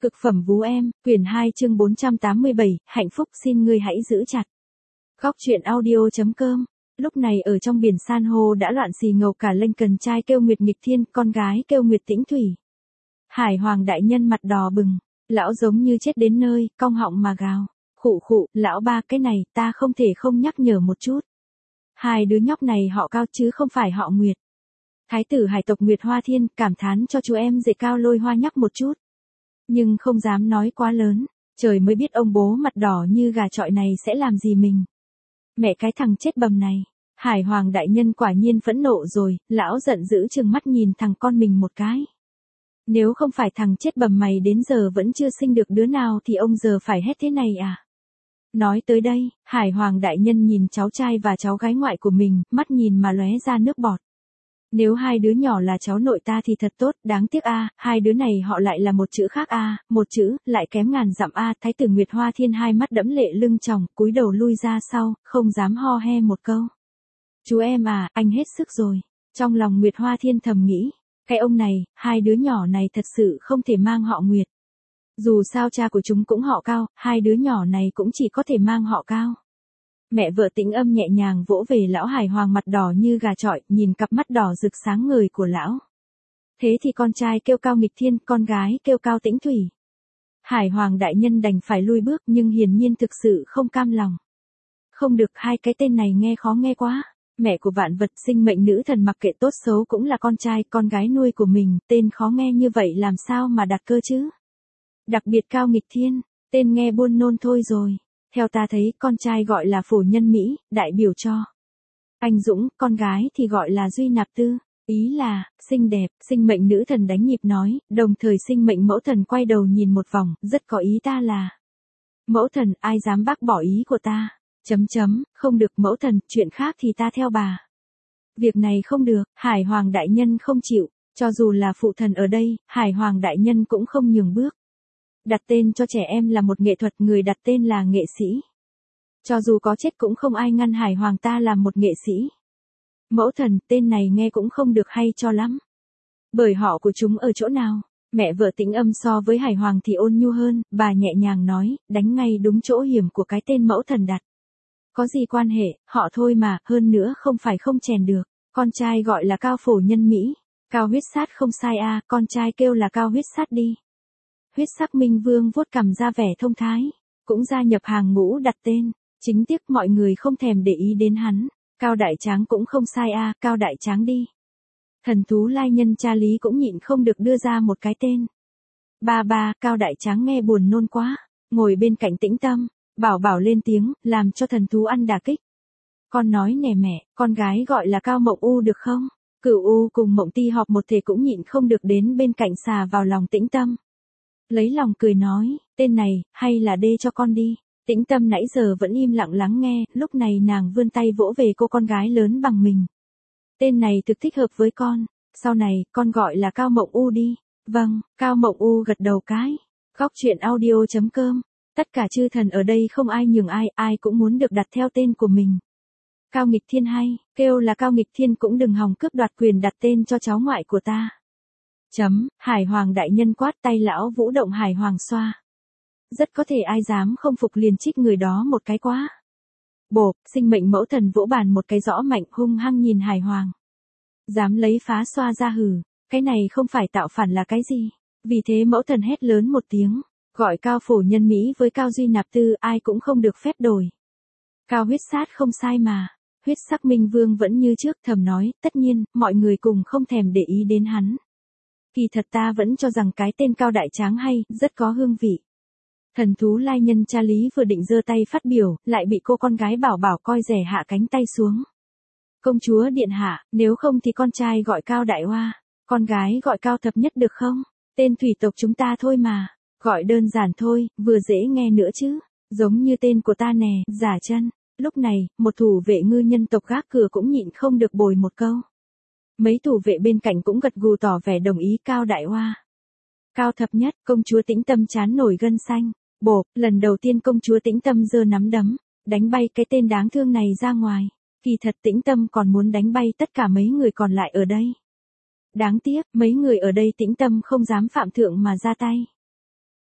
Cực phẩm vú em, quyển 2 chương 487, hạnh phúc xin ngươi hãy giữ chặt. Góc truyện audio.com. Lúc này ở trong biển san hô đã loạn xì ngầu cả lênh, cần trai kêu Nguyệt nghịch thiên, con gái kêu Nguyệt tĩnh thủy. Hải Hoàng đại nhân mặt đỏ bừng, lão giống như chết đến nơi, cong họng mà gào. Khụ khụ, lão ba, cái này ta không thể không nhắc nhở một chút. Hai đứa nhóc này họ Cao chứ không phải họ Nguyệt. Thái tử hải tộc Nguyệt Hoa Thiên cảm thán cho chú em rể Cao Lôi Hoa nhắc một chút. Nhưng không dám nói quá lớn, trời mới biết ông bố mặt đỏ như gà chọi này sẽ làm gì mình. Mẹ cái thằng chết bầm này, Hải Hoàng đại nhân quả nhiên phẫn nộ rồi, lão giận dữ trừng mắt nhìn thằng con mình một cái. Nếu không phải thằng chết bầm mày đến giờ vẫn chưa sinh được đứa nào thì ông giờ phải hết thế này à? Nói tới đây, Hải Hoàng đại nhân nhìn cháu trai và cháu gái ngoại của mình, mắt nhìn mà lóe ra nước bọt. Nếu hai đứa nhỏ là cháu nội ta thì thật tốt, đáng tiếc a, hai đứa này họ lại là một chữ khác a, một chữ, lại kém ngàn dặm a. Thái tử Nguyệt Hoa Thiên hai mắt đẫm lệ lưng tròng, cúi đầu lui ra sau, không dám ho he một câu. Chú em à, anh hết sức rồi. Trong lòng Nguyệt Hoa Thiên thầm nghĩ, cái ông này, hai đứa nhỏ này thật sự không thể mang họ Nguyệt. Dù sao cha của chúng cũng họ Cao, hai đứa nhỏ này cũng chỉ có thể mang họ Cao. Mẹ vợ Tĩnh Âm nhẹ nhàng vỗ về lão Hải Hoàng mặt đỏ như gà chọi, nhìn cặp mắt đỏ rực sáng ngời của lão. Thế thì con trai kêu Cao nghịch thiên, con gái kêu Cao tĩnh thủy. Hải Hoàng đại nhân đành phải lui bước, nhưng hiển nhiên thực sự không cam lòng. Không được, hai cái tên này nghe khó nghe quá. Mẹ của vạn vật, sinh mệnh nữ thần mặc kệ tốt xấu cũng là con trai, con gái nuôi của mình, tên khó nghe như vậy làm sao mà đặt cơ chứ? Đặc biệt Cao nghịch thiên, tên nghe buồn nôn thôi rồi. Theo ta thấy, con trai gọi là Phổ Nhân Mỹ, đại biểu cho anh dũng, con gái thì gọi là Duy Nạp Tư, ý là xinh đẹp. Sinh mệnh nữ thần đánh nhịp nói, đồng thời sinh mệnh mẫu thần quay đầu nhìn một vòng, rất có ý ta là. Mẫu thần, ai dám bác bỏ ý của ta? Không được mẫu thần, chuyện khác thì ta theo bà. Việc này không được, Hải Hoàng đại nhân không chịu, cho dù là phụ thần ở đây, Hải Hoàng đại nhân cũng không nhường bước. Đặt tên cho trẻ em là một nghệ thuật, người đặt tên là nghệ sĩ. Cho dù có chết cũng không ai ngăn Hải Hoàng ta làm một nghệ sĩ. Mẫu thần, tên này nghe cũng không được hay cho lắm. Bởi họ của chúng ở chỗ nào? Mẹ vợ Tĩnh Âm so với Hải Hoàng thì ôn nhu hơn, bà nhẹ nhàng nói, đánh ngay đúng chỗ hiểm của cái tên mẫu thần đặt. Có gì quan hệ, họ thôi mà, hơn nữa không phải không chèn được. Con trai gọi là Cao Phổ Nhân Mỹ. Cao huyết sát không sai a, con trai kêu là Cao huyết sát đi. Huyết sắc Minh Vương vuốt cằm ra vẻ thông thái, cũng gia nhập hàng ngũ đặt tên, chính tiếc mọi người không thèm để ý đến hắn. Cao Đại Tráng cũng không sai a, Cao Đại Tráng đi. Thần thú lai nhân cha Lý cũng nhịn không được đưa ra một cái tên. Ba, Cao Đại Tráng nghe buồn nôn quá, ngồi bên cạnh Tĩnh Tâm, bảo bảo lên tiếng, làm cho thần thú ăn đả kích. Con nói nè mẹ, con gái gọi là Cao Mộng U được không? Cửu U cùng Mộng Ti họp một thể cũng nhịn không được đến bên cạnh xà vào lòng Tĩnh Tâm. Lấy lòng cười nói, tên này, hay là đê cho con đi. Tĩnh Tâm nãy giờ vẫn im lặng lắng nghe, lúc này nàng vươn tay vỗ về cô con gái lớn bằng mình. Tên này thực thích hợp với con, sau này, con gọi là Cao Mộng U đi. Vâng, Cao Mộng U gật đầu cái. Góc truyện audio.com. Tất cả chư thần ở đây không ai nhường ai, ai cũng muốn được đặt theo tên của mình. Cao nghịch thiên hay, kêu là Cao nghịch thiên cũng đừng hòng cướp đoạt quyền đặt tên cho cháu ngoại của ta. Hải Hoàng đại nhân quát, tay lão vũ động Hải Hoàng xoa. Rất có thể ai dám không phục liền trích người đó một cái quá. Bộp, sinh mệnh mẫu thần vỗ bàn một cái rõ mạnh, hung hăng nhìn Hải Hoàng. Dám lấy phá xoa ra hử, cái này không phải tạo phản là cái gì. Vì thế mẫu thần hét lớn một tiếng, gọi Cao Phổ Nhân Mỹ với Cao Duy Nạp Tư, ai cũng không được phép đổi. Cao huyết sát không sai mà. Huyết sắc Minh Vương vẫn như trước thầm nói, tất nhiên, mọi người cùng không thèm để ý đến hắn. Kỳ thật ta vẫn cho rằng cái tên Cao Đại Tráng hay, rất có hương vị. Thần thú lai nhân cha Lý vừa định giơ tay phát biểu, lại bị cô con gái bảo bảo coi rẻ hạ cánh tay xuống. Công chúa điện hạ, nếu không thì con trai gọi Cao Đại Hoa, con gái gọi Cao Thập Nhất được không? Tên thủy tộc chúng ta thôi mà, gọi đơn giản thôi, vừa dễ nghe nữa chứ, giống như tên của ta nè, Giả Chân. Lúc này, một thủ vệ ngư nhân tộc gác cửa cũng nhịn không được bồi một câu. Mấy thủ vệ bên cạnh cũng gật gù tỏ vẻ đồng ý. Cao Đại Hoa, Cao Thập Nhất, công chúa Tĩnh Tâm chán nổi gân xanh. Bộp, lần đầu tiên công chúa Tĩnh Tâm giơ nắm đấm, đánh bay cái tên đáng thương này ra ngoài. Kỳ thật Tĩnh Tâm còn muốn đánh bay tất cả mấy người còn lại ở đây. Đáng tiếc, mấy người ở đây Tĩnh Tâm không dám phạm thượng mà ra tay.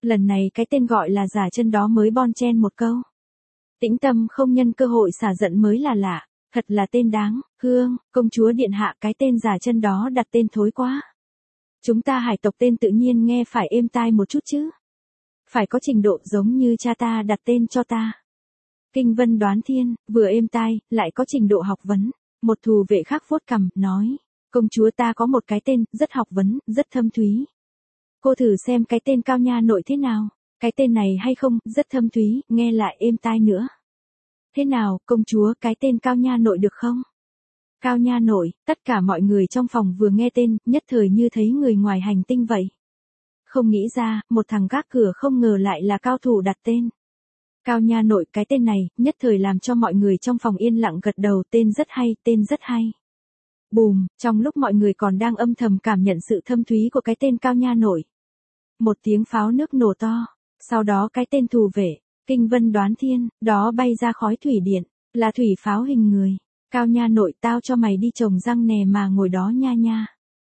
Lần này cái tên gọi là giả chân đó mới bon chen một câu. Tĩnh Tâm không nhân cơ hội xả giận mới là lạ, thật là tên đáng, Hương, công chúa điện hạ cái tên giả chân đó đặt tên thối quá. Chúng ta hải tộc tên tự nhiên nghe phải êm tai một chút chứ. Phải có trình độ giống như cha ta đặt tên cho ta. Kinh Vân Đoán Thiên, vừa êm tai, lại có trình độ học vấn. Một thủ vệ khác vuốt cằm, nói, công chúa ta có một cái tên, rất học vấn, rất thâm thúy. Cô thử xem cái tên Cao Nha Nội thế nào, cái tên này hay không, rất thâm thúy, nghe lại êm tai nữa. Thế nào, công chúa, cái tên Cao Nha Nội được không? Cao Nha Nội, tất cả mọi người trong phòng vừa nghe tên, nhất thời như thấy người ngoài hành tinh vậy. Không nghĩ ra, một thằng gác cửa không ngờ lại là cao thủ đặt tên. Cao Nha Nội, cái tên này, nhất thời làm cho mọi người trong phòng yên lặng gật đầu, tên rất hay, tên rất hay. Bùm, trong lúc mọi người còn đang âm thầm cảm nhận sự thâm thúy của cái tên Cao Nha Nội. Một tiếng pháo nước nổ to, sau đó cái tên thủ vệ, Kinh Vân Đoán Thiên, đó bay ra khói thủy điện, là thủy pháo hình người. Cao Nha Nội, tao cho mày đi trồng răng nè mà ngồi đó nha nha.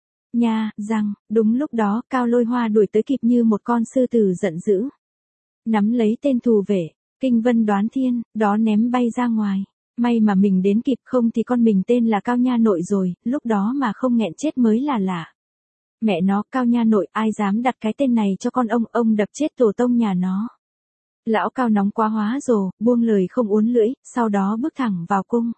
Nha, răng, đúng lúc đó, Cao Lôi Hoa đuổi tới kịp như một con sư tử giận dữ. Nắm lấy tên thủ vệ, Kinh Vân Đoán Thiên, đó ném bay ra ngoài. May mà mình đến kịp, không thì con mình tên là Cao Nha Nội rồi, lúc đó mà không nghẹn chết mới là lạ. Mẹ nó, Cao Nha Nội, ai dám đặt cái tên này cho con ông đập chết tổ tông nhà nó. Lão Cao nóng quá hóa rồ, buông lời không uốn lưỡi, sau đó bước thẳng vào cung.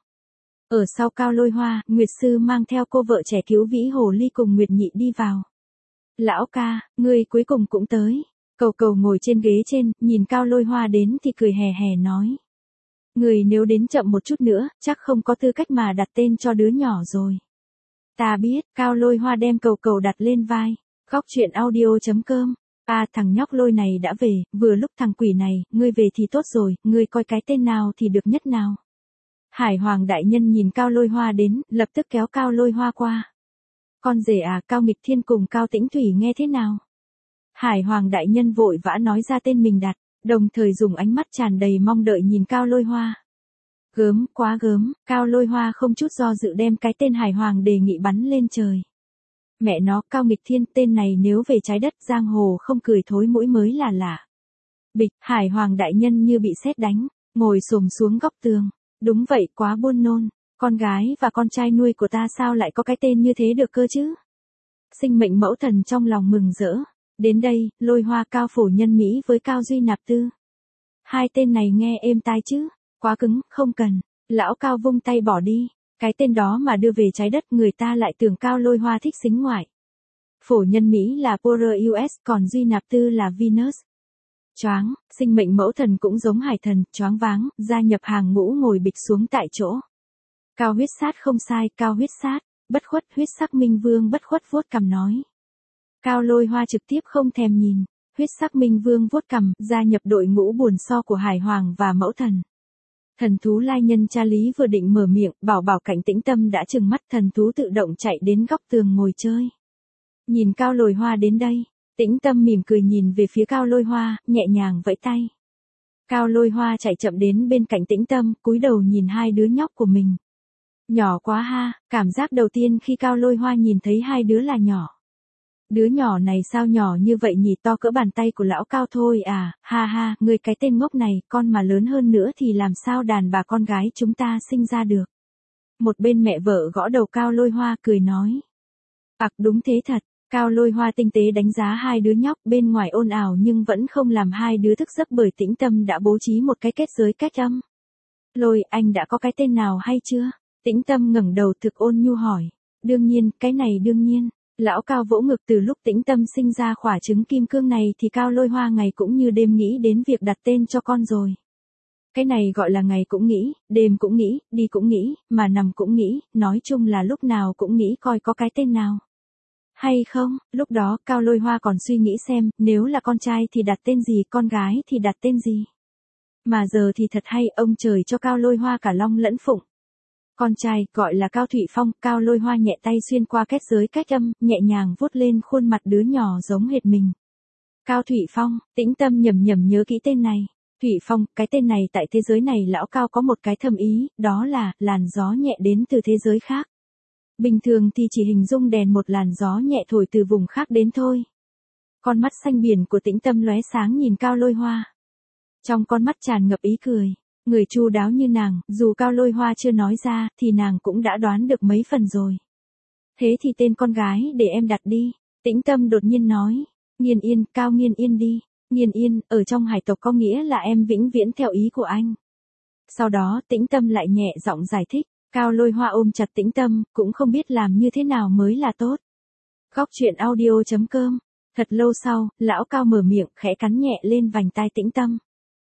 Ở sau Cao Lôi Hoa, Nguyệt Sư mang theo cô vợ trẻ Cứu Vĩ Hồ Ly cùng Nguyệt Nhị đi vào. Lão ca, ngươi cuối cùng cũng tới. Cầu Cầu ngồi trên ghế trên, nhìn Cao Lôi Hoa đến thì cười hè hè nói. Người nếu đến chậm một chút nữa, chắc không có tư cách mà đặt tên cho đứa nhỏ rồi. Ta biết, Cao Lôi Hoa đem Cầu Cầu đặt lên vai. Góc truyện audio.com. À, thằng nhóc Lôi này đã về, vừa lúc thằng quỷ này, ngươi về thì tốt rồi, ngươi coi cái tên nào thì được nhất nào. Hải Hoàng đại nhân nhìn Cao Lôi Hoa đến, lập tức kéo Cao Lôi Hoa qua. Con rể à, Cao Nghịch Thiên cùng Cao Tĩnh Thủy nghe thế nào? Hải Hoàng đại nhân vội vã nói ra tên mình đặt, đồng thời dùng ánh mắt tràn đầy mong đợi nhìn Cao Lôi Hoa. Gớm, quá gớm, Cao Lôi Hoa không chút do dự đem cái tên Hải Hoàng đề nghị bắn lên trời. Mẹ nó, Cao Nghịch Thiên, tên này nếu về trái đất giang hồ không cười thối mũi mới là lạ. Bịch, Hải Hoàng đại nhân như bị sét đánh, ngồi xổm xuống góc tường. Đúng vậy, quá buồn nôn, con gái và con trai nuôi của ta sao lại có cái tên như thế được cơ chứ? Sinh mệnh mẫu thần trong lòng mừng rỡ. Đến đây, Lôi Hoa Cao Phổ Nhân Mỹ với Cao Duy Nạp Tư. Hai tên này nghe êm tai chứ? Quá cứng, không cần. Lão Cao vung tay bỏ đi. Cái tên đó mà đưa về trái đất người ta lại tưởng Cao Lôi Hoa thích xính ngoại. Phổ Nhân Mỹ là Power US, còn Duy Nạp Tư là Venus. Choáng, sinh mệnh mẫu thần cũng giống hải thần, choáng váng, gia nhập hàng ngũ ngồi bịch xuống tại chỗ. Cao huyết sát không sai, Cao huyết sát, bất khuất huyết sắc minh vương bất khuất vuốt cằm nói. Cao Lôi Hoa trực tiếp không thèm nhìn, huyết sắc minh vương vuốt cằm, gia nhập đội ngũ buồn so của Hải Hoàng và mẫu thần. Thần thú lai nhân cha Lý vừa định mở miệng, bảo Cảnh Tĩnh Tâm đã trừng mắt, thần thú tự động chạy đến góc tường ngồi chơi. Nhìn Cao Lôi Hoa đến đây, Tĩnh Tâm mỉm cười nhìn về phía Cao Lôi Hoa, nhẹ nhàng vẫy tay. Cao Lôi Hoa chạy chậm đến bên cạnh Tĩnh Tâm, cúi đầu nhìn hai đứa nhóc của mình. Nhỏ quá ha, cảm giác đầu tiên khi Cao Lôi Hoa nhìn thấy hai đứa là nhỏ. Đứa nhỏ này sao nhỏ như vậy nhỉ, to cỡ bàn tay của lão Cao thôi à, ha ha, người cái tên ngốc này, con mà lớn hơn nữa thì làm sao đàn bà con gái chúng ta sinh ra được. Một bên mẹ vợ gõ đầu Cao Lôi Hoa cười nói. Đúng thế thật. Cao Lôi Hoa tinh tế đánh giá hai đứa nhóc, bên ngoài ồn ào nhưng vẫn không làm hai đứa thức giấc bởi Tĩnh Tâm đã bố trí một cái kết giới cách âm. Lôi, anh đã có cái tên nào hay chưa? Tĩnh Tâm ngẩng đầu thực ôn nhu hỏi. Đương nhiên, cái này đương nhiên. Lão Cao vỗ ngực, từ lúc Tĩnh Tâm sinh ra quả trứng kim cương này thì Cao Lôi Hoa ngày cũng như đêm nghĩ đến việc đặt tên cho con rồi. Cái này gọi là ngày cũng nghĩ, đêm cũng nghĩ, đi cũng nghĩ, mà nằm cũng nghĩ, nói chung là lúc nào cũng nghĩ coi có cái tên nào. Hay không, lúc đó Cao Lôi Hoa còn suy nghĩ xem, nếu là con trai thì đặt tên gì, con gái thì đặt tên gì. Mà giờ thì thật hay, ông trời cho Cao Lôi Hoa cả long lẫn phụng. Con trai, gọi là Cao Thụy Phong, Cao Lôi Hoa nhẹ tay xuyên qua kết giới cách âm, nhẹ nhàng vuốt lên khuôn mặt đứa nhỏ giống hệt mình. Cao Thụy Phong, Tĩnh Tâm nhầm nhớ kỹ tên này. Thụy Phong, cái tên này tại thế giới này lão Cao có một cái thầm ý, đó là, làn gió nhẹ đến từ thế giới khác. Bình thường thì chỉ hình dung đèn một làn gió nhẹ thổi từ vùng khác đến thôi. Con mắt xanh biển của Tĩnh Tâm lóe sáng nhìn Cao Lôi Hoa. Trong con mắt tràn ngập ý cười. Người chu đáo như nàng, dù Cao Lôi Hoa chưa nói ra, thì nàng cũng đã đoán được mấy phần rồi. Thế thì tên con gái để em đặt đi. Tĩnh Tâm đột nhiên nói. Nghiên Yên, Cao Nghiên Yên đi. Nghiên Yên, ở trong hải tộc có nghĩa là em vĩnh viễn theo ý của anh. Sau đó Tĩnh Tâm lại nhẹ giọng giải thích. Cao Lôi Hoa ôm chặt Tĩnh Tâm, cũng không biết làm như thế nào mới là tốt. Góc truyện audio.com. Thật lâu sau, lão Cao mở miệng khẽ cắn nhẹ lên vành tai Tĩnh Tâm.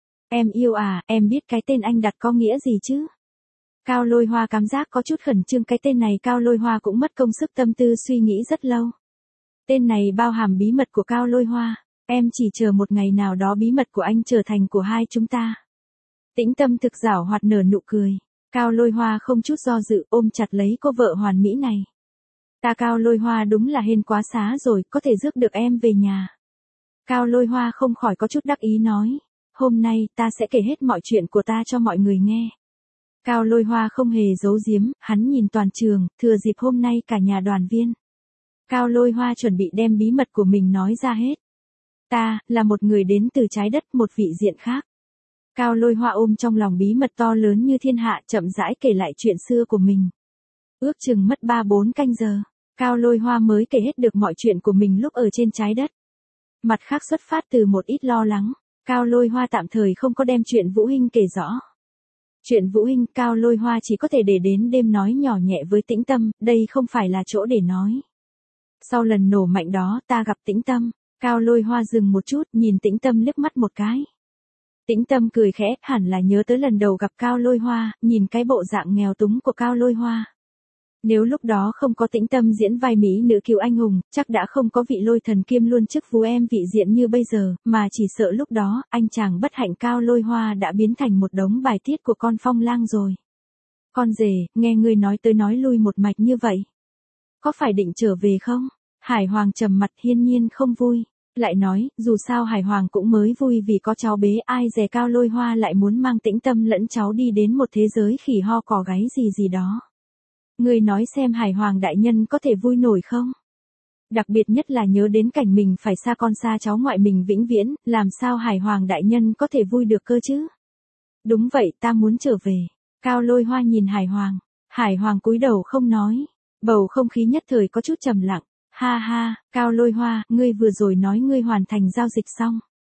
Em yêu à, em biết cái tên anh đặt có nghĩa gì chứ? Cao Lôi Hoa cảm giác có chút khẩn trương, cái tên này Cao Lôi Hoa cũng mất công sức tâm tư suy nghĩ rất lâu. Tên này bao hàm bí mật của Cao Lôi Hoa, em chỉ chờ một ngày nào đó bí mật của anh trở thành của hai chúng ta. Tĩnh Tâm thực giảo hoạt nở nụ cười. Cao Lôi Hoa không chút do dự ôm chặt lấy cô vợ hoàn mỹ này. Ta Cao Lôi Hoa đúng là hên quá xá rồi, có thể rước được em về nhà. Cao Lôi Hoa không khỏi có chút đắc ý nói. Hôm nay ta sẽ kể hết mọi chuyện của ta cho mọi người nghe. Cao Lôi Hoa không hề giấu giếm, hắn nhìn toàn trường, thừa dịp hôm nay cả nhà đoàn viên. Cao Lôi Hoa chuẩn bị đem bí mật của mình nói ra hết. Ta, là một người đến từ trái đất, một vị diện khác. Cao Lôi Hoa ôm trong lòng bí mật to lớn như thiên hạ, chậm rãi kể lại chuyện xưa của mình. Ước chừng mất 3-4 canh giờ, Cao Lôi Hoa mới kể hết được mọi chuyện của mình lúc ở trên trái đất. Mặt khác xuất phát từ một ít lo lắng, Cao Lôi Hoa tạm thời không có đem chuyện Vũ Hinh kể rõ. Chuyện Vũ Hinh, Cao Lôi Hoa chỉ có thể để đến đêm nói nhỏ nhẹ với Tĩnh Tâm, đây không phải là chỗ để nói. Sau lần nổ mạnh đó ta gặp Tĩnh Tâm, Cao Lôi Hoa dừng một chút, nhìn Tĩnh Tâm liếc mắt một cái. Tĩnh Tâm cười khẽ, hẳn là nhớ tới lần đầu gặp Cao Lôi Hoa, nhìn cái bộ dạng nghèo túng của Cao Lôi Hoa. Nếu lúc đó không có Tĩnh Tâm diễn vai mỹ nữ cứu anh hùng, chắc đã không có vị Lôi Thần kiêm luôn chức vú em vị diện như bây giờ, mà chỉ sợ lúc đó, anh chàng bất hạnh Cao Lôi Hoa đã biến thành một đống bài tiết của con phong lang rồi. Con rể, nghe ngươi nói tới nói lui một mạch như vậy. Có phải định trở về không? Hải Hoàng trầm mặt hiên nhiên không vui. Lại nói, dù sao Hải Hoàng cũng mới vui vì có cháu bế, ai dè Cao Lôi Hoa lại muốn mang Tĩnh Tâm lẫn cháu đi đến một thế giới khỉ ho cò gáy gì đó. Ngươi nói xem Hải Hoàng đại nhân có thể vui nổi không? Đặc biệt nhất là nhớ đến cảnh mình phải xa con xa cháu ngoại mình vĩnh viễn, làm sao Hải Hoàng đại nhân có thể vui được cơ chứ? Đúng vậy, ta muốn trở về. Cao Lôi Hoa nhìn Hải Hoàng. Hải Hoàng cúi đầu không nói. Bầu không khí nhất thời có chút trầm lặng. Ha ha, Cao Lôi Hoa, ngươi vừa rồi nói ngươi hoàn thành giao dịch xong.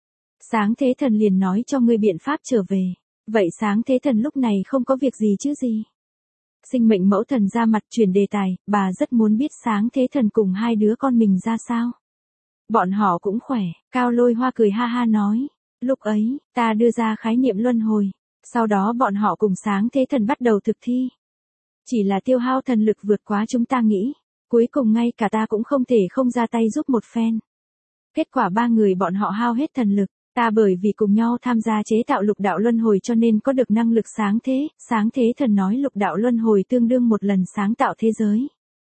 Sáng Thế Thần liền nói cho ngươi biện pháp trở về. Vậy Sáng Thế Thần lúc này không có việc gì chứ gì? Sinh mệnh mẫu thần ra mặt chuyển đề tài, bà rất muốn biết Sáng Thế Thần cùng hai đứa con mình ra sao. Bọn họ cũng khỏe, Cao Lôi Hoa cười ha ha nói. Lúc ấy, ta đưa ra khái niệm luân hồi. Sau đó bọn họ cùng Sáng Thế Thần bắt đầu thực thi. Chỉ là tiêu hao thần lực vượt quá chúng ta nghĩ. Cuối cùng ngay cả ta cũng không thể không ra tay giúp một phen. Kết quả ba người bọn họ hao hết thần lực. Ta bởi vì cùng nhau tham gia chế tạo lục đạo luân hồi cho nên có được năng lực Sáng Thế Thần nói lục đạo luân hồi tương đương một lần sáng tạo thế giới.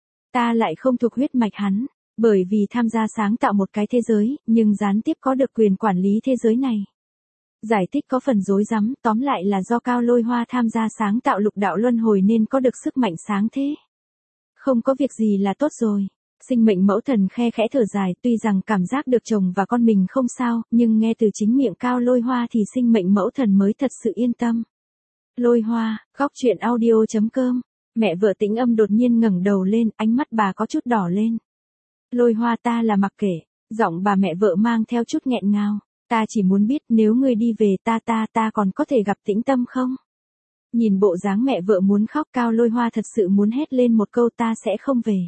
Ta lại không thuộc huyết mạch hắn, bởi vì tham gia sáng tạo một cái thế giới, nhưng gián tiếp có được quyền quản lý thế giới này. Giải thích có phần rối rắm, tóm lại là do Cao Lôi Hoa tham gia sáng tạo lục đạo luân hồi nên có được sức mạnh sáng thế. Không có việc gì là tốt rồi. Sinh mệnh mẫu thần khe khẽ thở dài, tuy rằng cảm giác được chồng và con mình không sao, nhưng nghe từ chính miệng Cao Lôi Hoa thì sinh mệnh mẫu thần mới thật sự yên tâm. Lôi Hoa, góc truyện audio.com. Mẹ vợ Tĩnh Âm đột nhiên ngẩng đầu lên, ánh mắt bà có chút đỏ lên. Lôi Hoa, ta là mặc kệ. Giọng bà mẹ vợ mang theo chút nghẹn ngào. Ta chỉ muốn biết nếu ngươi đi về ta còn có thể gặp Tĩnh Tâm không? Nhìn bộ dáng mẹ vợ muốn khóc, Cao Lôi Hoa thật sự muốn hét lên một câu ta sẽ không về.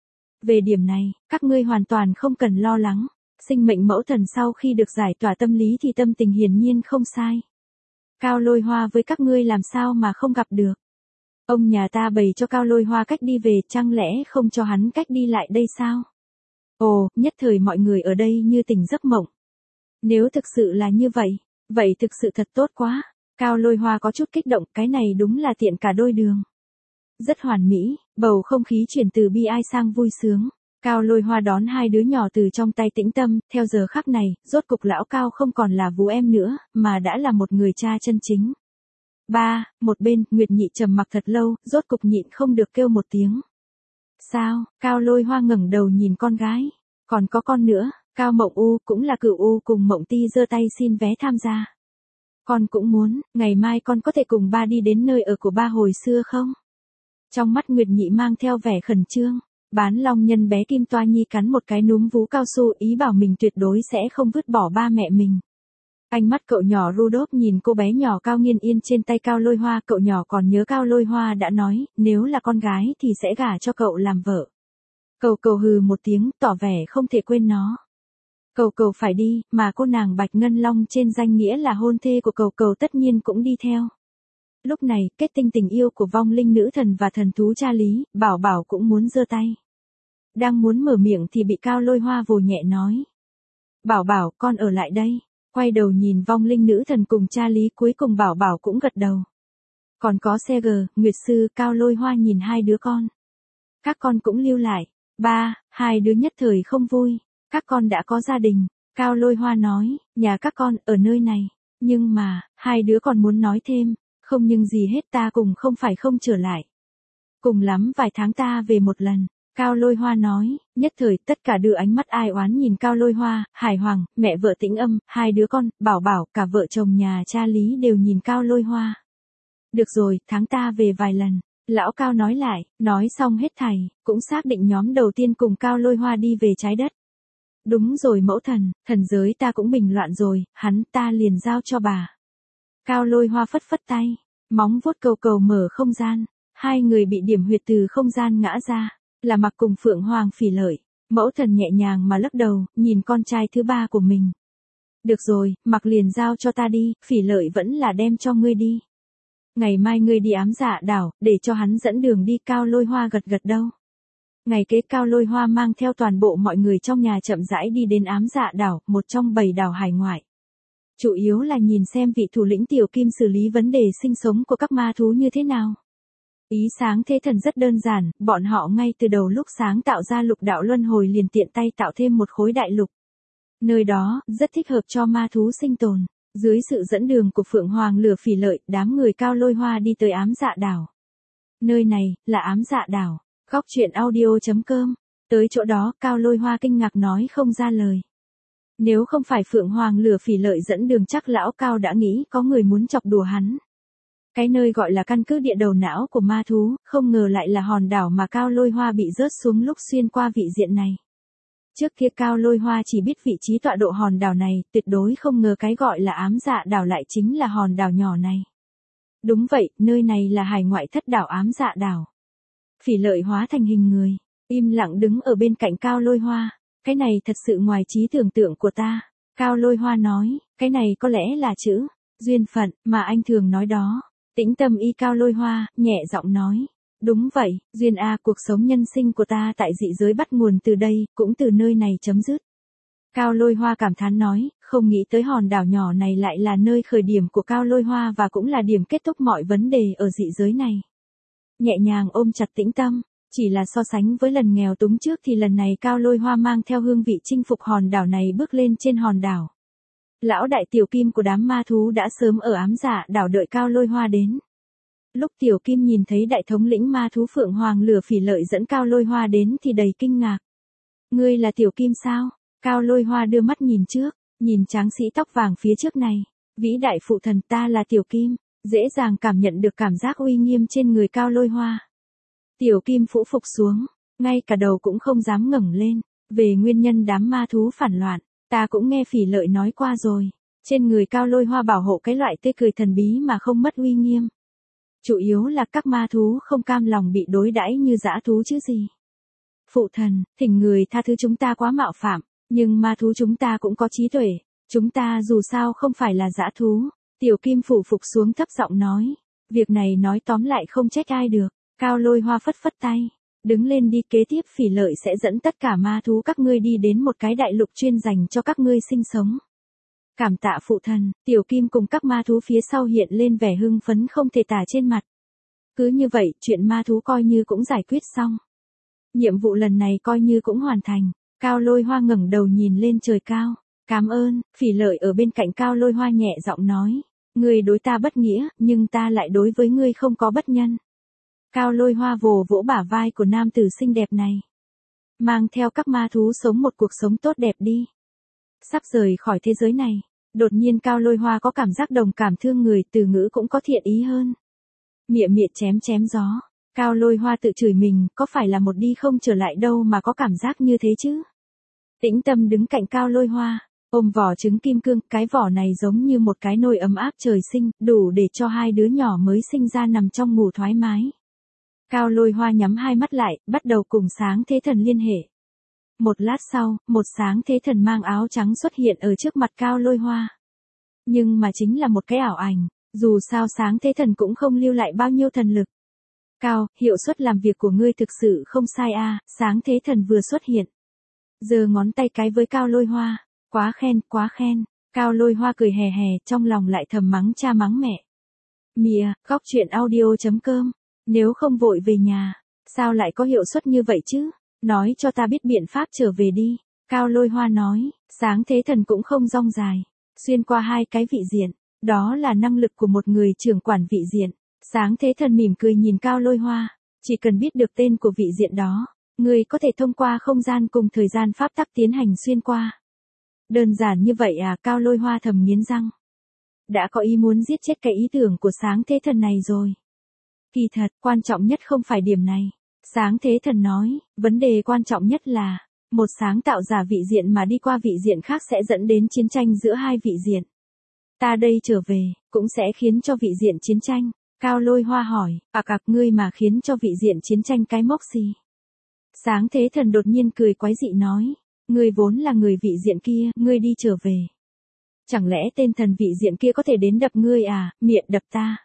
Về điểm này, các ngươi hoàn toàn không cần lo lắng. Sinh mệnh mẫu thần sau khi được giải tỏa tâm lý thì tâm tình hiển nhiên không sai. Cao Lôi Hoa với các ngươi làm sao mà không gặp được. Ông nhà ta bày cho Cao Lôi Hoa cách đi về, chẳng lẽ không cho hắn cách đi lại đây sao? Ồ, nhất thời mọi người ở đây như tỉnh giấc mộng. Nếu thực sự là như vậy thực sự thật tốt quá. Cao Lôi Hoa có chút kích động, cái này đúng là tiện cả đôi đường. Rất hoàn mỹ, bầu không khí chuyển từ bi ai sang vui sướng. Cao Lôi Hoa đón hai đứa nhỏ từ trong tay Tĩnh Tâm, theo giờ khắc này, rốt cục lão Cao không còn là vú em nữa, mà đã là một người cha chân chính. Một bên, Nguyệt Nhị trầm mặc thật lâu, rốt cục nhịn không được kêu một tiếng. Sao? Cao Lôi Hoa ngẩng đầu nhìn con gái. Còn có con nữa, Cao Mộng U cũng là Cửu U cùng Mộng Ti giơ tay xin vé tham gia. Con cũng muốn, ngày mai con có thể cùng ba đi đến nơi ở của ba hồi xưa không? Trong mắt Nguyệt Nhị mang theo vẻ khẩn trương. Bán long nhân bé Kim Toa Nhi cắn một cái núm vú cao su ý bảo mình tuyệt đối sẽ không vứt bỏ ba mẹ mình. Ánh mắt cậu nhỏ Rudolph nhìn cô bé nhỏ Cao Nghiên Yên trên tay Cao Lôi Hoa, cậu nhỏ còn nhớ Cao Lôi Hoa đã nói, nếu là con gái thì sẽ gả cho cậu làm vợ. Cầu cầu hừ một tiếng, tỏ vẻ không thể quên nó. Cầu cầu phải đi, mà cô nàng Bạch Ngân Long trên danh nghĩa là hôn thê của cầu cầu tất nhiên cũng đi theo. Lúc này, kết tinh tình yêu của vong linh nữ thần và thần thú cha Lý, Bảo Bảo cũng muốn giơ tay. Đang muốn mở miệng thì bị Cao Lôi Hoa vồ nhẹ nói. Bảo Bảo, con ở lại đây. Quay đầu nhìn vong linh nữ thần cùng cha Lý, cuối cùng Bảo Bảo cũng gật đầu. Còn có CG, Nguyệt Sư, Cao Lôi Hoa nhìn hai đứa con. Các con cũng lưu lại. Ba, hai đứa nhất thời không vui. Các con đã có gia đình. Cao Lôi Hoa nói, nhà các con ở nơi này. Nhưng mà, hai đứa còn muốn nói thêm. Không nhưng gì hết, ta cùng không phải không trở lại. Cùng lắm vài tháng ta về một lần. Cao Lôi Hoa nói, nhất thời tất cả đưa ánh mắt ai oán nhìn Cao Lôi Hoa, Hải Hoàng, mẹ vợ Tĩnh Âm, hai đứa con, Bảo Bảo, cả vợ chồng nhà cha Lý đều nhìn Cao Lôi Hoa. Được rồi, tháng ta về vài lần. Lão Cao nói lại, nói xong hết thảy, cũng xác định nhóm đầu tiên cùng Cao Lôi Hoa đi về trái đất. Đúng rồi mẫu thần, thần giới ta cũng bình loạn rồi, hắn ta liền giao cho bà. Cao Lôi Hoa phất phất tay, móng vuốt cầu cầu mở không gian, hai người bị điểm huyệt từ không gian ngã ra, là Mặc cùng Phượng Hoàng Phỉ Lợi. Mẫu thần nhẹ nhàng mà lắc đầu, nhìn con trai thứ ba của mình. Được rồi, Mặc liền giao cho ta đi, Phỉ Lợi vẫn là đem cho ngươi đi. Ngày mai ngươi đi ám dạ đảo, để cho hắn dẫn đường đi. Cao Lôi Hoa gật gật đầu. Ngày kế Cao Lôi Hoa mang theo toàn bộ mọi người trong nhà chậm rãi đi đến ám dạ đảo, một trong 7 đảo hải ngoại. Chủ yếu là nhìn xem vị thủ lĩnh Tiểu Kim xử lý vấn đề sinh sống của các ma thú như thế nào. Ý sáng thế thần rất đơn giản, bọn họ ngay từ đầu lúc sáng tạo ra lục đạo luân hồi liền tiện tay tạo thêm một khối đại lục. Nơi đó, rất thích hợp cho ma thú sinh tồn. Dưới sự dẫn đường của Phượng Hoàng Lửa Phỉ Lợi, đám người Cao Lôi Hoa đi tới ám dạ đảo. Nơi này, là ám dạ đảo. Góc truyện audio.com. Tới chỗ đó, Cao Lôi Hoa kinh ngạc nói không ra lời. Nếu không phải Phượng Hoàng Lửa Phỉ Lợi dẫn đường chắc lão Cao đã nghĩ có người muốn chọc đùa hắn. Cái nơi gọi là căn cứ địa đầu não của ma thú, không ngờ lại là hòn đảo mà Cao Lôi Hoa bị rớt xuống lúc xuyên qua vị diện này. Trước kia Cao Lôi Hoa chỉ biết vị trí tọa độ hòn đảo này, tuyệt đối không ngờ cái gọi là ám dạ đảo lại chính là hòn đảo nhỏ này. Đúng vậy, nơi này là hải ngoại thất đảo ám dạ đảo. Phỉ Lợi hóa thành hình người, im lặng đứng ở bên cạnh Cao Lôi Hoa. Cái này thật sự ngoài trí tưởng tượng của ta. Cao Lôi Hoa nói, cái này có lẽ là chữ duyên phận mà anh thường nói đó. Tĩnh tâm y Cao Lôi Hoa, nhẹ giọng nói. Đúng vậy, duyên a, cuộc sống nhân sinh của ta tại dị giới bắt nguồn từ đây, cũng từ nơi này chấm dứt. Cao Lôi Hoa cảm thán nói, không nghĩ tới hòn đảo nhỏ này lại là nơi khởi điểm của Cao Lôi Hoa và cũng là điểm kết thúc mọi vấn đề ở dị giới này. Nhẹ nhàng ôm chặt Tĩnh tâm, chỉ là so sánh với lần nghèo túng trước thì lần này Cao Lôi Hoa mang theo hương vị chinh phục hòn đảo này bước lên trên hòn đảo. Lão đại Tiểu Kim của đám ma thú đã sớm ở ám dạ đảo đợi Cao Lôi Hoa đến. Lúc Tiểu Kim nhìn thấy đại thống lĩnh ma thú Phượng Hoàng Lửa Phỉ Lợi dẫn Cao Lôi Hoa đến thì đầy kinh ngạc. Ngươi là Tiểu Kim sao? Cao Lôi Hoa đưa mắt nhìn trước, nhìn tráng sĩ tóc vàng phía trước này. Vĩ đại phụ thần, ta là Tiểu Kim, dễ dàng cảm nhận được cảm giác uy nghiêm trên người Cao Lôi Hoa. Tiểu Kim phũ phục xuống, ngay cả đầu cũng không dám ngẩng lên. Về nguyên nhân đám ma thú phản loạn, ta cũng nghe Phỉ Lợi nói qua rồi. Trên người Cao Lôi Hoa bảo hộ cái loại tê cười thần bí mà không mất uy nghiêm. Chủ yếu là các ma thú không cam lòng bị đối đãi như dã thú chứ gì. Phụ thần, thỉnh người tha thứ chúng ta quá mạo phạm, nhưng ma thú chúng ta cũng có trí tuệ, chúng ta dù sao không phải là dã thú. Tiểu Kim phủ phục xuống thấp giọng nói, việc này nói tóm lại không trách ai được. Cao Lôi Hoa phất phất tay, đứng lên đi, kế tiếp Phỉ Lợi sẽ dẫn tất cả ma thú các ngươi đi đến một cái đại lục chuyên dành cho các ngươi sinh sống. Cảm tạ phụ thần. Tiểu Kim cùng các ma thú phía sau hiện lên vẻ hưng phấn không thể tả trên mặt. Cứ như vậy, chuyện ma thú coi như cũng giải quyết xong. Nhiệm vụ lần này coi như cũng hoàn thành. Cao Lôi Hoa ngẩng đầu nhìn lên trời cao. Cảm ơn. Phỉ Lợi ở bên cạnh Cao Lôi Hoa nhẹ giọng nói. Ngươi đối ta bất nghĩa, nhưng ta lại đối với ngươi không có bất nhân. Cao Lôi Hoa vồ vỗ bả vai của nam tử xinh đẹp này. Mang theo các ma thú sống một cuộc sống tốt đẹp đi. Sắp rời khỏi thế giới này. Đột nhiên Cao Lôi Hoa có cảm giác đồng cảm thương người, từ ngữ cũng có thiện ý hơn. Mịa mịa chém chém gió. Cao Lôi Hoa tự chửi mình, có phải là một đi không trở lại đâu mà có cảm giác như thế chứ? Tĩnh Tâm đứng cạnh Cao Lôi Hoa, ôm vỏ trứng kim cương, cái vỏ này giống như một cái nồi ấm áp trời sinh, đủ để cho hai đứa nhỏ mới sinh ra nằm trong ngủ thoải mái. Cao Lôi Hoa nhắm hai mắt lại, bắt đầu cùng Sáng Thế Thần liên hệ. Một lát sau, một Sáng Thế Thần mang áo trắng xuất hiện ở trước mặt Cao Lôi Hoa. Nhưng mà chính là một cái ảo ảnh, dù sao Sáng Thế Thần cũng không lưu lại bao nhiêu thần lực. Cao, hiệu suất làm việc của ngươi thực sự không sai a, Sáng Thế Thần vừa xuất hiện. Giơ ngón tay cái với Cao Lôi Hoa, quá khen, quá khen. Cao Lôi Hoa cười hè hè, trong lòng lại thầm mắng cha mắng mẹ. Mịa, góc truyện audio.com, nếu không vội về nhà, sao lại có hiệu suất như vậy chứ? Nói cho ta biết biện pháp trở về đi. Cao Lôi Hoa nói, Sáng Thế Thần cũng không rong dài, xuyên qua hai cái vị diện, đó là năng lực của một người trưởng quản vị diện. Sáng Thế Thần mỉm cười nhìn Cao Lôi Hoa, chỉ cần biết được tên của vị diện đó, người có thể thông qua không gian cùng thời gian pháp tắc tiến hành xuyên qua. Đơn giản như vậy à? Cao Lôi Hoa thầm nghiến răng. Đã có ý muốn giết chết cái ý tưởng của Sáng Thế Thần này rồi. Kỳ thật, quan trọng nhất không phải điểm này. Sáng Thế Thần nói, vấn đề quan trọng nhất là, một sáng tạo giả vị diện mà đi qua vị diện khác sẽ dẫn đến chiến tranh giữa hai vị diện. Ta đây trở về, cũng sẽ khiến cho vị diện chiến tranh. Cao Lôi Hoa hỏi, ngươi mà khiến cho vị diện chiến tranh cái mốc gì? Sáng Thế Thần đột nhiên cười quái dị nói, ngươi vốn là người vị diện kia, ngươi đi trở về. Chẳng lẽ tên thần vị diện kia có thể đến đập ngươi à, miệng đập ta?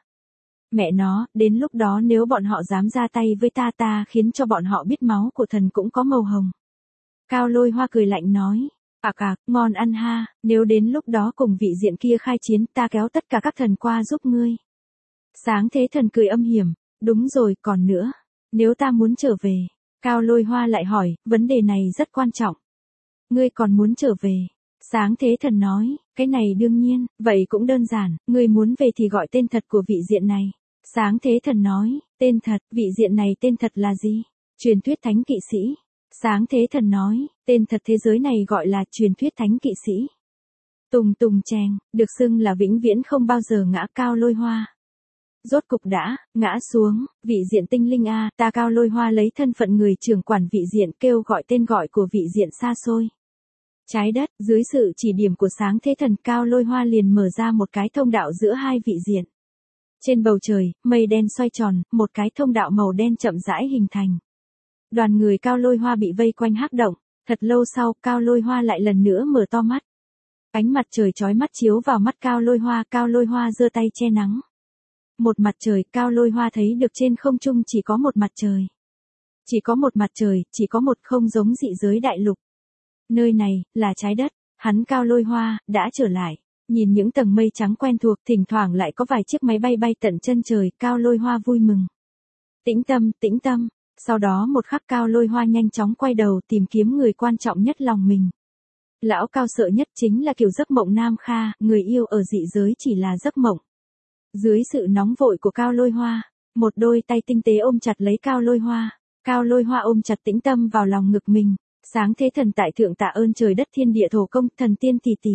Mẹ nó, đến lúc đó nếu bọn họ dám ra tay với ta khiến cho bọn họ biết máu của thần cũng có màu hồng. Cao Lôi Hoa cười lạnh nói, ngon ăn ha, nếu đến lúc đó cùng vị diện kia khai chiến ta kéo tất cả các thần qua giúp ngươi. Sáng Thế Thần cười âm hiểm, đúng rồi, còn nữa, nếu ta muốn trở về. Cao Lôi Hoa lại hỏi, vấn đề này rất quan trọng. Ngươi còn muốn trở về? Sáng Thế Thần nói, cái này đương nhiên, vậy cũng đơn giản, ngươi muốn về thì gọi tên thật của vị diện này. Sáng Thế Thần nói, tên thật, vị diện này tên thật là gì? Truyền thuyết thánh kỵ sĩ. Sáng Thế Thần nói, tên thật thế giới này gọi là truyền thuyết thánh kỵ sĩ. Tùng tùng chèng, được xưng là vĩnh viễn không bao giờ ngã. Cao Lôi Hoa rốt cục đã ngã xuống. Vị diện tinh linh a, ta Cao Lôi Hoa lấy thân phận người trưởng quản vị diện kêu gọi tên gọi của vị diện xa xôi. Trái đất, dưới sự chỉ điểm của Sáng Thế Thần, Cao Lôi Hoa liền mở ra một cái thông đạo giữa hai vị diện. Trên bầu trời, mây đen xoay tròn, một cái thông đạo màu đen chậm rãi hình thành. Đoàn người Cao Lôi Hoa bị vây quanh hắc động, thật lâu sau, Cao Lôi Hoa lại lần nữa mở to mắt. Ánh mặt trời chói mắt chiếu vào mắt Cao Lôi Hoa giơ tay che nắng. Một mặt trời, Cao Lôi Hoa thấy được trên không trung chỉ có một mặt trời. Chỉ có một mặt trời, chỉ có một không giống dị giới đại lục. Nơi này, là trái đất, hắn Cao Lôi Hoa, đã trở lại. Nhìn những tầng mây trắng quen thuộc, thỉnh thoảng lại có vài chiếc máy bay bay tận chân trời, Cao Lôi Hoa vui mừng. Tĩnh tâm. Sau đó một khắc Cao Lôi Hoa nhanh chóng quay đầu tìm kiếm người quan trọng nhất lòng mình. Lão Cao sợ nhất chính là kiểu giấc mộng Nam Kha, người yêu ở dị giới chỉ là giấc mộng. Dưới sự nóng vội của Cao Lôi Hoa, một đôi tay tinh tế ôm chặt lấy Cao Lôi Hoa. Cao Lôi Hoa ôm chặt Tĩnh Tâm vào lòng ngực mình. Sáng Thế Thần tại thượng tạ ơn trời đất thiên địa thổ công, thần tiên tỷ tỷ.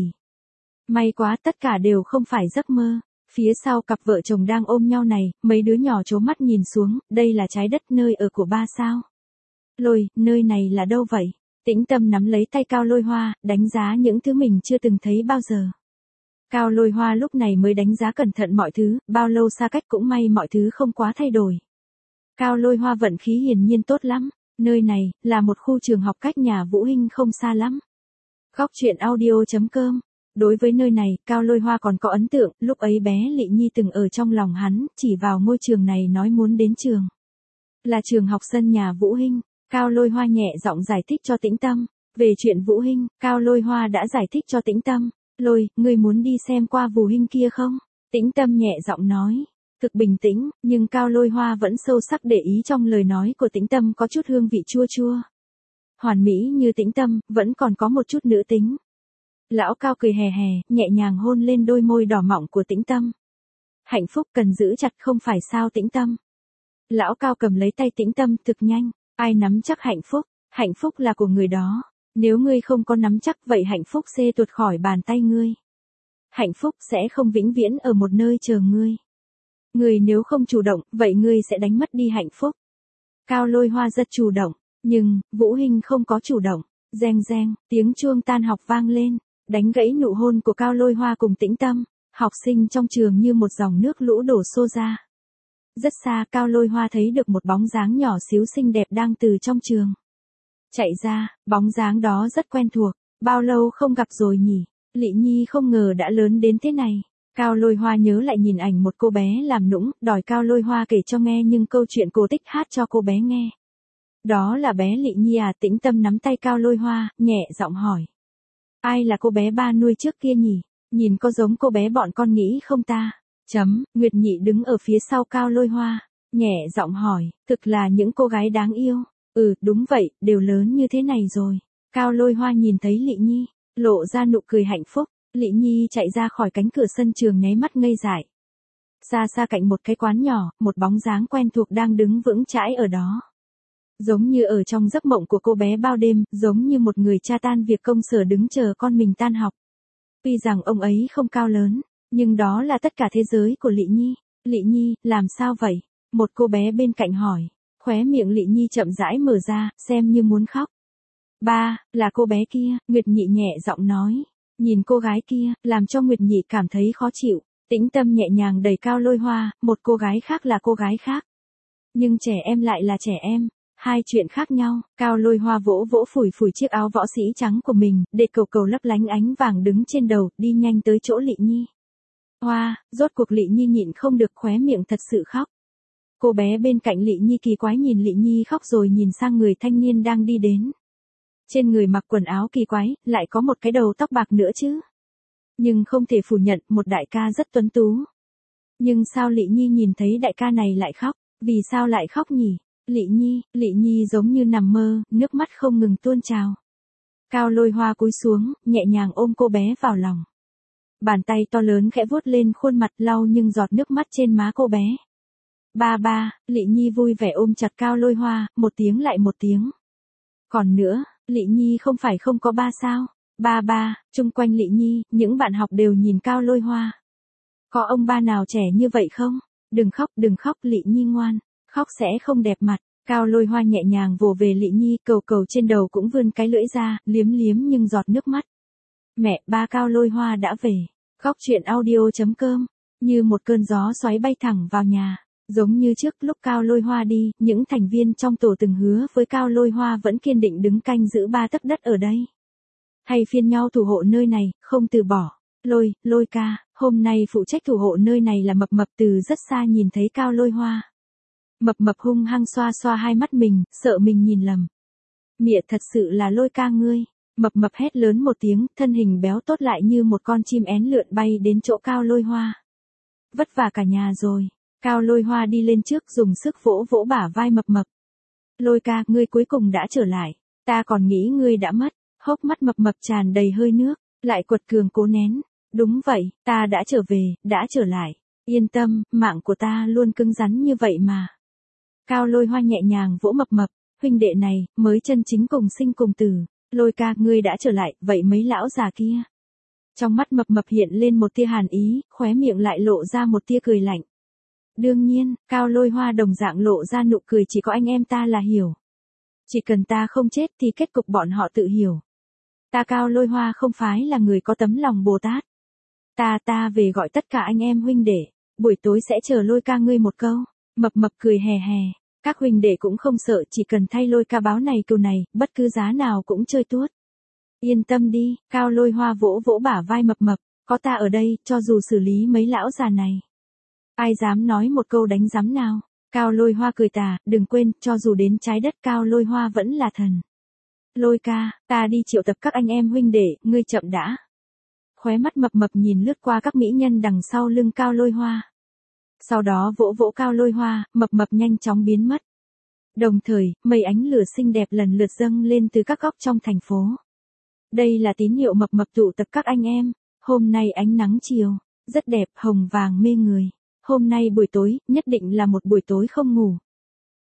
May quá, tất cả đều không phải giấc mơ. Phía sau cặp vợ chồng đang ôm nhau này, mấy đứa nhỏ trố mắt nhìn xuống, đây là trái đất nơi ở của ba sao? Lôi, nơi này là đâu vậy? Tĩnh Tâm nắm lấy tay Cao Lôi Hoa, đánh giá những thứ mình chưa từng thấy bao giờ. Cao Lôi Hoa lúc này mới đánh giá cẩn thận mọi thứ, bao lâu xa cách cũng may mọi thứ không quá thay đổi. Cao Lôi Hoa vận khí hiển nhiên tốt lắm, nơi này, là một khu trường học cách nhà Vũ Hinh không xa lắm. Góc truyện audio.com. Đối với nơi này, Cao Lôi Hoa còn có ấn tượng, lúc ấy bé Lị Nhi từng ở trong lòng hắn, chỉ vào ngôi trường này nói muốn đến trường. Là trường học sân nhà Vũ Hinh. Cao Lôi Hoa nhẹ giọng giải thích cho Tĩnh Tâm. Về chuyện Vũ Hinh, Cao Lôi Hoa đã giải thích cho Tĩnh Tâm. Lôi, ngươi muốn đi xem qua Vũ Hinh kia không? Tĩnh Tâm nhẹ giọng nói. Thực bình tĩnh, nhưng Cao Lôi Hoa vẫn sâu sắc để ý trong lời nói của Tĩnh Tâm có chút hương vị chua chua. Hoàn mỹ như Tĩnh Tâm, vẫn còn có một chút nữ tính. Lão Cao cười hè hè, nhẹ nhàng hôn lên đôi môi đỏ mọng của Tĩnh Tâm. Hạnh phúc cần giữ chặt không phải sao Tĩnh Tâm? Lão Cao cầm lấy tay Tĩnh Tâm thực nhanh, ai nắm chắc hạnh phúc là của người đó. Nếu ngươi không có nắm chắc vậy hạnh phúc sẽ tuột khỏi bàn tay ngươi. Hạnh phúc sẽ không vĩnh viễn ở một nơi chờ ngươi. Ngươi nếu không chủ động, vậy ngươi sẽ đánh mất đi hạnh phúc. Cao Lôi Hoa rất chủ động, nhưng Vũ Hinh không có chủ động. Reng reng, tiếng chuông tan học vang lên, đánh gãy nụ hôn của Cao Lôi Hoa cùng Tĩnh Tâm. Học sinh trong trường như một dòng nước lũ đổ xô ra. Rất xa Cao Lôi Hoa thấy được một bóng dáng nhỏ xíu xinh đẹp đang từ trong trường chạy ra, bóng dáng đó rất quen thuộc, bao lâu không gặp rồi nhỉ? Lệ Nhi không ngờ đã lớn đến thế này. Cao Lôi Hoa nhớ lại nhìn ảnh một cô bé làm nũng, đòi Cao Lôi Hoa kể cho nghe nhưng câu chuyện cổ tích hát cho cô bé nghe. Đó là bé Lệ Nhi à? Tĩnh Tâm nắm tay Cao Lôi Hoa, nhẹ giọng hỏi. Ai là cô bé ba nuôi trước kia nhỉ? Nhìn có giống cô bé bọn con nghĩ không ta? Nguyệt Nhị đứng ở phía sau Cao Lôi Hoa, nhẹ giọng hỏi, thực là những cô gái đáng yêu. Ừ, đúng vậy, đều lớn như thế này rồi. Cao Lôi Hoa nhìn thấy Lệ Nhi, lộ ra nụ cười hạnh phúc. Lệ Nhi chạy ra khỏi cánh cửa sân trường nháy mắt ngây dại. Xa xa cạnh một cái quán nhỏ, một bóng dáng quen thuộc đang đứng vững chãi ở đó. Giống như ở trong giấc mộng của cô bé bao đêm, giống như một người cha tan việc công sở đứng chờ con mình tan học. Tuy rằng ông ấy không cao lớn, nhưng đó là tất cả thế giới của Lệ Nhi. Lệ Nhi, làm sao vậy? Một cô bé bên cạnh hỏi. Khóe miệng Lệ Nhi chậm rãi mở ra, xem như muốn khóc. Ba, là cô bé kia, Nguyệt Nhị nhẹ giọng nói. Nhìn cô gái kia, làm cho Nguyệt Nhị cảm thấy khó chịu. Tĩnh Tâm nhẹ nhàng đẩy Cao Lôi Hoa, một cô gái khác là cô gái khác. Nhưng trẻ em lại là trẻ em, hai chuyện khác nhau. Cao Lôi Hoa vỗ vỗ phủi phủi chiếc áo võ sĩ trắng của mình, để cầu cầu lấp lánh ánh vàng đứng trên đầu, đi nhanh tới chỗ Lệ Nhi. Hoa, rốt cuộc Lệ Nhi nhịn không được khóe miệng thật sự khóc. Cô bé bên cạnh Lệ Nhi kỳ quái nhìn Lệ Nhi khóc rồi nhìn sang người thanh niên đang đi đến. Trên người mặc quần áo kỳ quái, lại có một cái đầu tóc bạc nữa chứ. Nhưng không thể phủ nhận, một đại ca rất tuấn tú. Nhưng sao Lệ Nhi nhìn thấy đại ca này lại khóc? Vì sao lại khóc nhỉ? Lệ Nhi giống như nằm mơ, nước mắt không ngừng tuôn trào. Cao Lôi Hoa cúi xuống, nhẹ nhàng ôm cô bé vào lòng. Bàn tay to lớn khẽ vuốt lên khuôn mặt lau nhưng giọt nước mắt trên má cô bé. Ba, Lệ Nhi vui vẻ ôm chặt Cao Lôi Hoa, một tiếng lại một tiếng. Còn nữa, Lệ Nhi không phải không có ba sao? Ba, chung quanh Lệ Nhi, những bạn học đều nhìn Cao Lôi Hoa. Có ông ba nào trẻ như vậy không? Đừng khóc Lệ Nhi ngoan, khóc sẽ không đẹp mặt. Cao Lôi Hoa nhẹ nhàng vồ về Lệ Nhi, cầu cầu trên đầu cũng vươn cái lưỡi ra, liếm nhưng giọt nước mắt. Mẹ, ba Cao Lôi Hoa đã về. Góc truyện audio.com, như một cơn gió xoáy bay thẳng vào nhà. Giống như trước lúc Cao Lôi Hoa đi, những thành viên trong tổ từng hứa với Cao Lôi Hoa vẫn kiên định đứng canh giữ 3 tấc đất ở đây. Hay phiên nhau thủ hộ nơi này, không từ bỏ. Lôi ca, hôm nay phụ trách thủ hộ nơi này là Mập Mập từ rất xa nhìn thấy Cao Lôi Hoa. Mập hung hăng xoa xoa hai mắt mình, sợ mình nhìn lầm. Mịa thật sự là Lôi ca ngươi. Mập hét lớn một tiếng, thân hình béo tốt lại như một con chim én lượn bay đến chỗ Cao Lôi Hoa. Vất vả cả nhà rồi. Cao Lôi Hoa đi lên trước dùng sức vỗ vỗ bả vai Mập. Lôi ca, ngươi cuối cùng đã trở lại. Ta còn nghĩ ngươi đã mất. Hốc mắt Mập tràn đầy hơi nước, lại quật cường cố nén. Đúng vậy, ta đã trở về, đã trở lại. Yên tâm, mạng của ta luôn cứng rắn như vậy mà. Cao Lôi Hoa nhẹ nhàng vỗ Mập. Huynh đệ này, mới chân chính cùng sinh cùng tử. Lôi ca, ngươi đã trở lại, vậy mấy lão già kia. Trong mắt Mập hiện lên một tia hàn ý, khóe miệng lại lộ ra một tia cười lạnh. Đương nhiên, Cao Lôi Hoa đồng dạng lộ ra nụ cười chỉ có anh em ta là hiểu. Chỉ cần ta không chết thì kết cục bọn họ tự hiểu. Ta Cao Lôi Hoa không phải là người có tấm lòng Bồ Tát. Ta về gọi tất cả anh em huynh đệ, buổi tối sẽ chờ Lôi ca ngươi một câu. Mập cười hè hè, các huynh đệ cũng không sợ, chỉ cần thay Lôi ca báo này cừu này, bất cứ giá nào cũng chơi tuốt. Yên tâm đi, Cao Lôi Hoa vỗ vỗ bả vai Mập, có ta ở đây, cho dù xử lý mấy lão già này. Ai dám nói một câu đánh giám nào? Cao Lôi Hoa cười tà, đừng quên, cho dù đến trái đất Cao Lôi Hoa vẫn là thần. Lôi ca, ta đi triệu tập các anh em huynh đệ, ngươi chậm đã. Khóe mắt Mập nhìn lướt qua các mỹ nhân đằng sau lưng Cao Lôi Hoa. Sau đó vỗ vỗ Cao Lôi Hoa, Mập nhanh chóng biến mất. Đồng thời, mây ánh lửa xinh đẹp lần lượt dâng lên từ các góc trong thành phố. Đây là tín hiệu Mập tụ tập các anh em. Hôm nay ánh nắng chiều, rất đẹp, hồng vàng mê người. Hôm nay buổi tối, nhất định là một buổi tối không ngủ.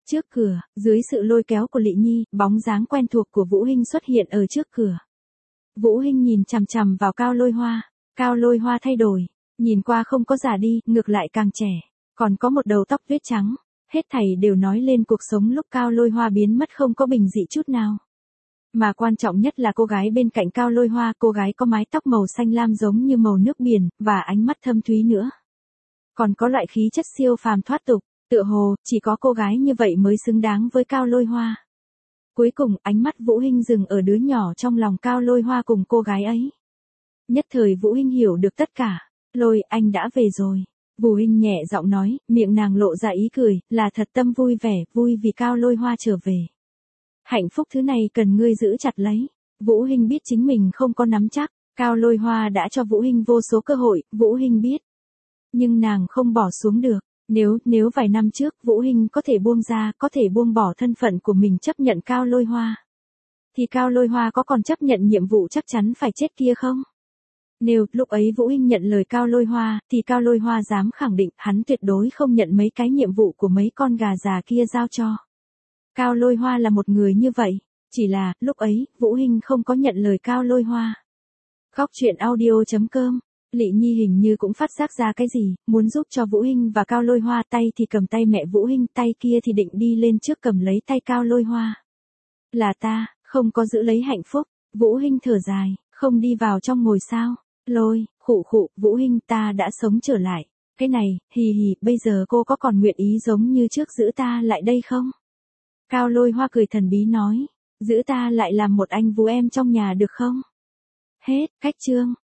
Trước cửa, dưới sự lôi kéo của Lệ Nhi, bóng dáng quen thuộc của Vũ Hinh xuất hiện ở trước cửa. Vũ Hinh nhìn chằm chằm vào Cao Lôi Hoa. Cao Lôi Hoa thay đổi, nhìn qua không có già đi, ngược lại càng trẻ, còn có một đầu tóc tuyết trắng. Hết thảy đều nói lên cuộc sống lúc Cao Lôi Hoa biến mất không có bình dị chút nào. Mà quan trọng nhất là cô gái bên cạnh Cao Lôi Hoa, cô gái có mái tóc màu xanh lam giống như màu nước biển, và ánh mắt thâm thúy nữa. Còn có loại khí chất siêu phàm thoát tục, tựa hồ, chỉ có cô gái như vậy mới xứng đáng với Cao Lôi Hoa. Cuối cùng, ánh mắt Vũ Hinh dừng ở đứa nhỏ trong lòng Cao Lôi Hoa cùng cô gái ấy. Nhất thời Vũ Hinh hiểu được tất cả. Lôi, anh đã về rồi. Vũ Hinh nhẹ giọng nói, miệng nàng lộ ra ý cười, là thật tâm vui vẻ, vui vì Cao Lôi Hoa trở về. Hạnh phúc thứ này cần ngươi giữ chặt lấy. Vũ Hinh biết chính mình không có nắm chắc, Cao Lôi Hoa đã cho Vũ Hinh vô số cơ hội, Vũ Hinh biết. Nhưng nàng không bỏ xuống được. Nếu vài năm trước Vũ Hinh có thể buông ra, có thể buông bỏ thân phận của mình chấp nhận Cao Lôi Hoa, thì Cao Lôi Hoa có còn chấp nhận nhiệm vụ chắc chắn phải chết kia không? Nếu lúc ấy Vũ Hinh nhận lời Cao Lôi Hoa, thì Cao Lôi Hoa dám khẳng định hắn tuyệt đối không nhận mấy cái nhiệm vụ của mấy con gà già kia giao cho. Cao Lôi Hoa là một người như vậy, chỉ là, lúc ấy, Vũ Hinh không có nhận lời Cao Lôi Hoa. Góc truyện audio.com. Lệ Nhi hình như cũng phát giác ra cái gì, muốn giúp cho Vũ Hinh và Cao Lôi Hoa, tay thì cầm tay mẹ Vũ Hinh, tay kia thì định đi lên trước cầm lấy tay Cao Lôi Hoa. Là ta, không có giữ lấy hạnh phúc. Vũ Hinh thở dài, không đi vào trong ngồi sao? Lôi, khụ khụ, Vũ Hinh, ta đã sống trở lại. Cái này, hì hì, bây giờ cô có còn nguyện ý giống như trước giữ ta lại đây không? Cao Lôi Hoa cười thần bí nói, giữ ta lại làm một anh Vũ em trong nhà được không? Hết, cách chương.